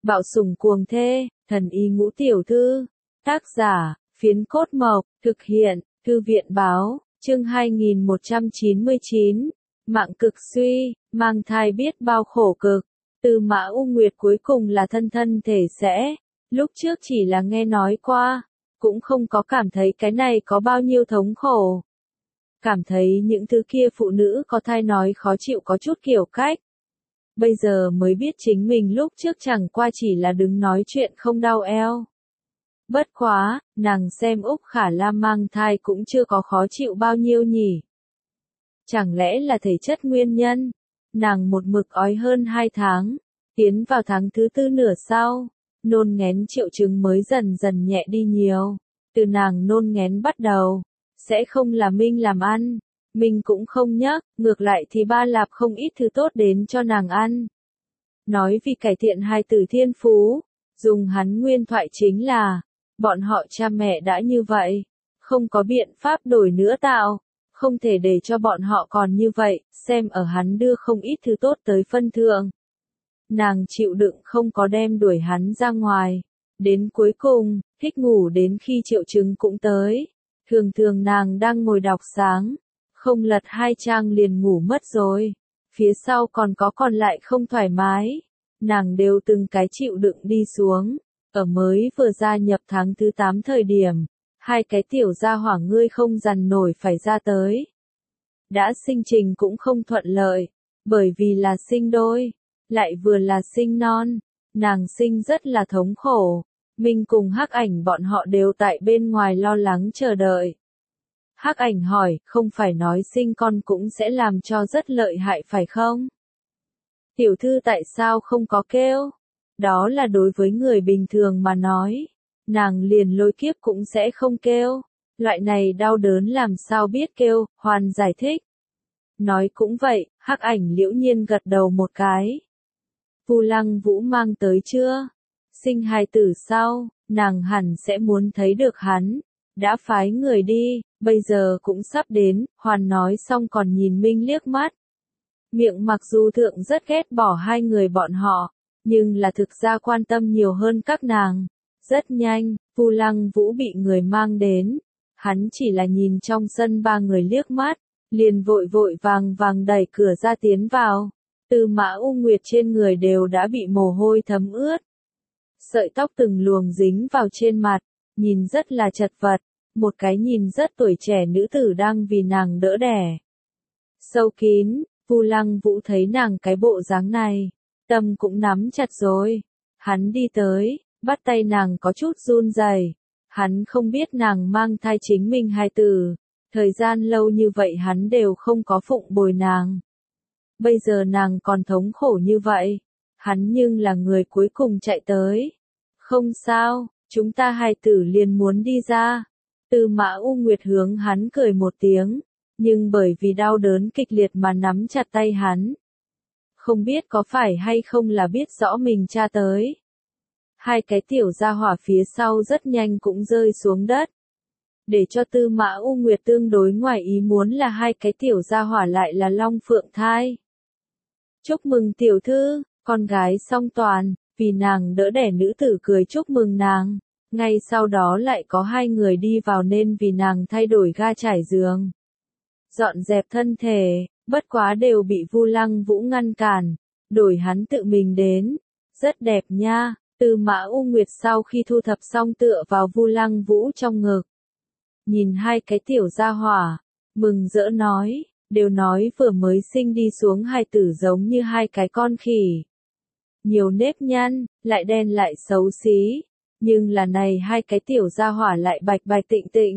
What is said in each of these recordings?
Bạo sủng cuồng thê, thần y ngũ tiểu thư. Tác giả, Phiến Cốt Mộc, thực hiện, Thư viện báo, chương 2199. Mạng cực suy, mang thai biết bao khổ cực. Tư Mã U Nguyệt cuối cùng là thân thân thể sẽ, lúc trước chỉ là nghe nói qua, cũng không có cảm thấy cái này có bao nhiêu thống khổ. Cảm thấy những thứ kia phụ nữ có thai nói khó chịu có chút kiểu cách. Bây giờ mới biết chính mình lúc trước chẳng qua chỉ là đứng nói chuyện không đau eo. Bất quá, nàng xem Úc Khả Lam mang thai cũng chưa có khó chịu bao nhiêu nhỉ. Chẳng lẽ là thể chất nguyên nhân? Nàng một mực ói hơn 2 tháng, tiến vào tháng thứ 4 nửa sau, nôn nghén triệu chứng mới dần dần nhẹ đi nhiều. Từ nàng nôn nghén bắt đầu, sẽ không là Minh làm ăn, Minh cũng không nhắc, ngược lại thì Ba Lạp không ít thứ tốt đến cho nàng ăn. Nói vì cải thiện hài tử thiên phú, dùng hắn nguyên thoại chính là, bọn họ cha mẹ đã như vậy, không có biện pháp đổi nữa tạo, không thể để cho bọn họ còn như vậy, xem ở hắn đưa không ít thứ tốt tới phân thượng. Nàng chịu đựng không có đem đuổi hắn ra ngoài, đến cuối cùng, thích ngủ đến khi triệu chứng cũng tới. Thường thường nàng đang ngồi đọc sáng, không lật 2 trang liền ngủ mất rồi, phía sau còn lại không thoải mái, nàng đều từng cái chịu đựng đi xuống, ở mới vừa gia nhập tháng thứ 8 thời điểm, 2 cái tiểu gia hỏa ngươi không dằn nổi phải ra tới. Đã sinh trình cũng không thuận lợi, bởi vì là sinh đôi, lại vừa là sinh non, nàng sinh rất là thống khổ. Minh cùng Hắc Ảnh bọn họ đều tại bên ngoài lo lắng chờ đợi. Hắc Ảnh hỏi, không phải nói sinh con cũng sẽ làm cho rất lợi hại phải không? Tiểu thư tại sao không có kêu? Đó là đối với người bình thường mà nói. Nàng liền lôi kiếp cũng sẽ không kêu. Loại này đau đớn làm sao biết kêu, Hoàn giải thích. Nói cũng vậy, Hắc Ảnh liễu nhiên gật đầu một cái. Vu Lăng Vũ mang tới chưa? Sinh hài tử sau, nàng hẳn sẽ muốn thấy được hắn. Đã phái người đi, bây giờ cũng sắp đến, Hoàn nói xong còn nhìn Minh liếc mắt. Miệng mặc dù thượng rất ghét bỏ 2 người bọn họ, nhưng là thực ra quan tâm nhiều hơn các nàng. Rất nhanh, Vu Lăng Vũ bị người mang đến. Hắn chỉ là nhìn trong sân 3 người liếc mắt, liền vội vội vàng đẩy cửa ra tiến vào. Tư Mã U Nguyệt trên người đều đã bị mồ hôi thấm ướt. Sợi tóc từng luồng dính vào trên mặt, nhìn rất là chật vật, một cái nhìn rất tuổi trẻ nữ tử đang vì nàng đỡ đẻ. Sâu kín, Vu Lăng Vũ thấy nàng cái bộ dáng này, tâm cũng nắm chặt rồi. Hắn đi tới, bắt tay nàng có chút run rẩy. Hắn không biết nàng mang thai chính mình hài tử, thời gian lâu như vậy hắn đều không có phụng bồi nàng. Bây giờ nàng còn thống khổ như vậy, hắn nhưng là người cuối cùng chạy tới. Không sao, chúng ta hài tử liền muốn đi ra. Tư Mã U Nguyệt hướng hắn cười một tiếng, nhưng bởi vì đau đớn kịch liệt mà nắm chặt tay hắn. Không biết có phải hay không là biết rõ mình cha tới. 2 cái tiểu gia hỏa phía sau rất nhanh cũng rơi xuống đất. Để cho Tư Mã U Nguyệt tương đối ngoài ý muốn là 2 cái tiểu gia hỏa lại là long phượng thai. Chúc mừng tiểu thư, con gái song toàn, vì nàng đỡ đẻ nữ tử cười chúc mừng nàng. Ngay sau đó lại có 2 người đi vào nên vì nàng thay đổi ga trải giường. Dọn dẹp thân thể, bất quá đều bị Vu Lăng Vũ ngăn cản, đổi hắn tự mình đến. Rất đẹp nha, Tư Mã U Nguyệt sau khi thu thập xong tựa vào Vu Lăng Vũ trong ngực. Nhìn 2 cái tiểu gia hỏa, mừng rỡ nói, đều nói vừa mới sinh đi xuống hài tử giống như 2 cái con khỉ. Nhiều nếp nhăn, lại đen lại xấu xí, nhưng là này 2 cái tiểu gia hỏa lại bạch bạch tịnh tịnh.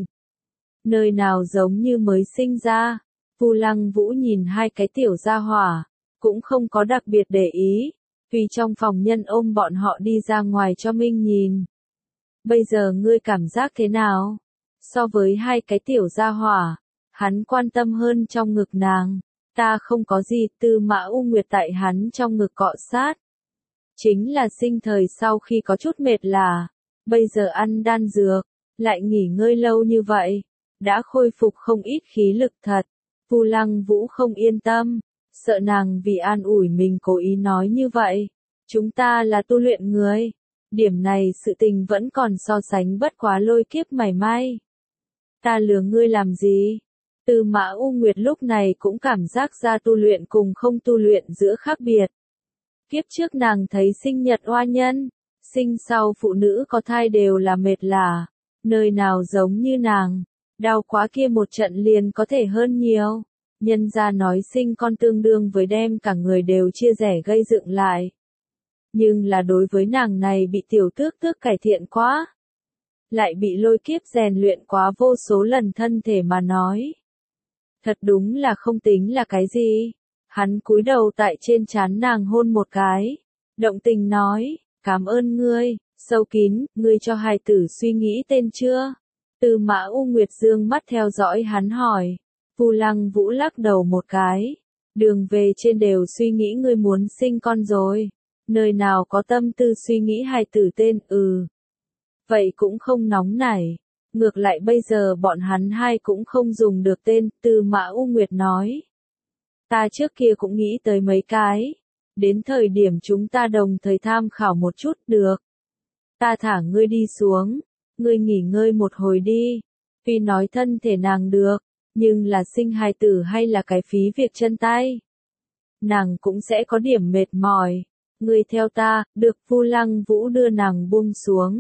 Nơi nào giống như mới sinh ra. Vu Lăng Vũ nhìn 2 cái tiểu gia hỏa, cũng không có đặc biệt để ý, vì trong phòng nhân ôm bọn họ đi ra ngoài cho Minh nhìn. Bây giờ ngươi cảm giác thế nào? So với 2 cái tiểu gia hỏa, hắn quan tâm hơn trong ngực nàng. Ta không có gì, Tư Mã U Nguyệt tại hắn trong ngực cọ sát. Chính là sinh thời sau khi có chút mệt là, bây giờ ăn đan dược, lại nghỉ ngơi lâu như vậy, đã khôi phục không ít khí lực thật. Vu Lăng Vũ không yên tâm, sợ nàng vì an ủi mình cố ý nói như vậy. Chúng ta là tu luyện người. Điểm này sự tình vẫn còn so sánh bất quá lôi kiếp mảy may. Ta lừa ngươi làm gì? Tư Mã U Nguyệt lúc này cũng cảm giác ra tu luyện cùng không tu luyện giữa khác biệt. Kiếp trước nàng thấy sinh nhật oa nhân, sinh sau phụ nữ có thai đều là mệt lả, nơi nào giống như nàng, đau quá kia một trận liền có thể hơn nhiều. Nhân gia nói sinh con tương đương với đem cả người đều chia rẽ gây dựng lại. Nhưng là đối với nàng này bị tiểu tước tước cải thiện quá. Lại bị lôi kiếp rèn luyện quá vô số lần thân thể mà nói. Thật đúng là không tính là cái gì. Hắn cúi đầu tại trên trán nàng hôn một cái. Động tình nói, cảm ơn ngươi, sâu kín, ngươi cho hài tử suy nghĩ tên chưa? Tư Mã U Nguyệt dương mắt theo dõi hắn hỏi. Vu Lăng Vũ lắc đầu một cái. Đường về trên đều suy nghĩ ngươi muốn sinh con rồi. Nơi nào có tâm tư suy nghĩ hài tử tên, Vậy cũng không nóng nảy. Ngược lại bây giờ bọn hắn hai cũng không dùng được tên, Tư Mã U Nguyệt nói. Ta trước kia cũng nghĩ tới mấy cái. Đến thời điểm chúng ta đồng thời tham khảo một chút được. Ta thả ngươi đi xuống. Ngươi nghỉ ngơi một hồi đi. Tuy nói thân thể nàng được, nhưng là sinh hài tử hay là cái phí việc chân tay. Nàng cũng sẽ có điểm mệt mỏi. Ngươi theo ta, được. Vu Lăng Vũ đưa nàng buông xuống.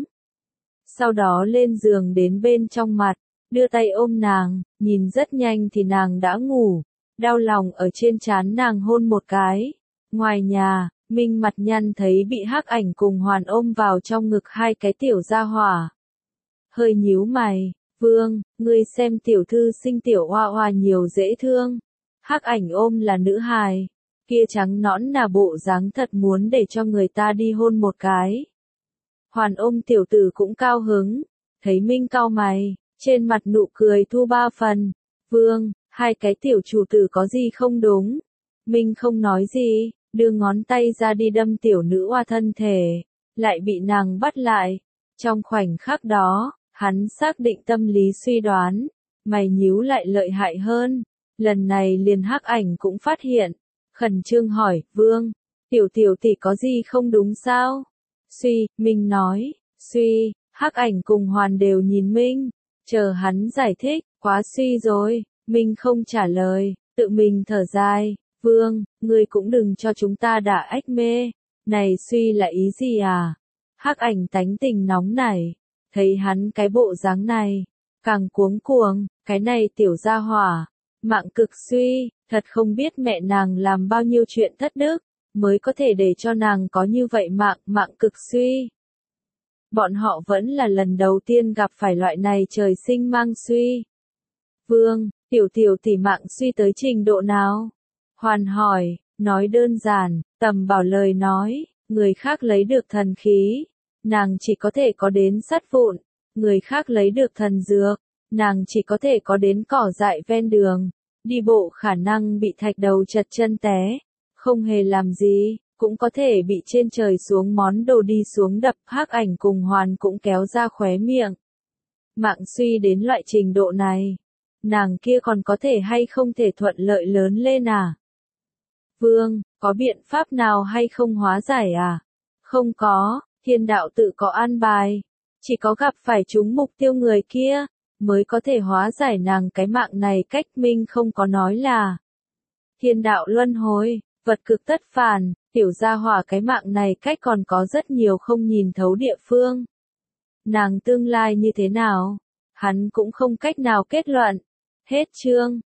Sau đó lên giường đến bên trong mặt, đưa tay ôm nàng, nhìn rất nhanh thì nàng đã ngủ, đau lòng ở trên trán nàng hôn một cái. Ngoài nhà, Minh mặt nhăn thấy bị Hắc Ảnh cùng Hoàn ôm vào trong ngực hai cái tiểu gia hỏa. Hơi nhíu mày, Vương, ngươi xem tiểu thư sinh tiểu hoa hoa nhiều dễ thương. Hắc Ảnh ôm là nữ hài, kia trắng nõn nà bộ dáng thật muốn để cho người ta đi hôn một cái. Hoàn ôm tiểu tử cũng cao hứng, thấy Minh cau mày, trên mặt nụ cười thu ba phần. Vương, hai cái tiểu chủ tử có gì không đúng? Minh không nói gì, đưa ngón tay ra đi đâm tiểu nữ oa thân thể, lại bị nàng bắt lại. Trong khoảnh khắc đó, hắn xác định tâm lý suy đoán, mày nhíu lại lợi hại hơn. Lần này liền Hắc Ảnh cũng phát hiện, khẩn trương hỏi, Vương, tiểu tỷ có gì không đúng sao? Suy, Minh nói, suy, Hắc Ảnh cùng Hoàn đều nhìn Minh, chờ hắn giải thích, quá suy rồi. Minh không trả lời, tự mình thở dài, Vương, ngươi cũng đừng cho chúng ta đả ách mê, này suy là ý gì à? Hắc Ảnh tánh tình nóng nảy, thấy hắn cái bộ dáng này, càng cuống cuồng, cái này tiểu gia hỏa, mạng cực suy, thật không biết mẹ nàng làm bao nhiêu chuyện thất đức, mới có thể để cho nàng có như vậy mạng cực suy. Bọn họ vẫn là lần đầu tiên gặp phải loại này trời sinh mang suy. Vương, tiểu tỷ mạng suy tới trình độ nào? Hoàn hỏi, nói đơn giản, Tầm Bảo lời nói, người khác lấy được thần khí, nàng chỉ có thể có đến sắt vụn, người khác lấy được thần dược, nàng chỉ có thể có đến cỏ dại ven đường, đi bộ khả năng bị thạch đầu chật chân té, không hề làm gì, cũng có thể bị trên trời xuống món đồ đi xuống đập. Hắc Ảnh cùng Hoàn cũng kéo ra khóe miệng. Mạng suy đến loại trình độ này, nàng kia còn có thể hay không thể thuận lợi lớn lên à? Vương, có biện pháp nào hay không hóa giải à? Không có, thiên đạo tự có an bài. Chỉ có gặp phải trúng mục tiêu người kia, mới có thể hóa giải nàng cái mạng này. Cách Minh không có nói là thiên đạo luân hồi, vật cực tất phản, tiểu gia hỏa cái mạng này cách còn có rất nhiều không nhìn thấu địa phương. Nàng tương lai như thế nào? Hắn cũng không cách nào kết luận. Hết chương.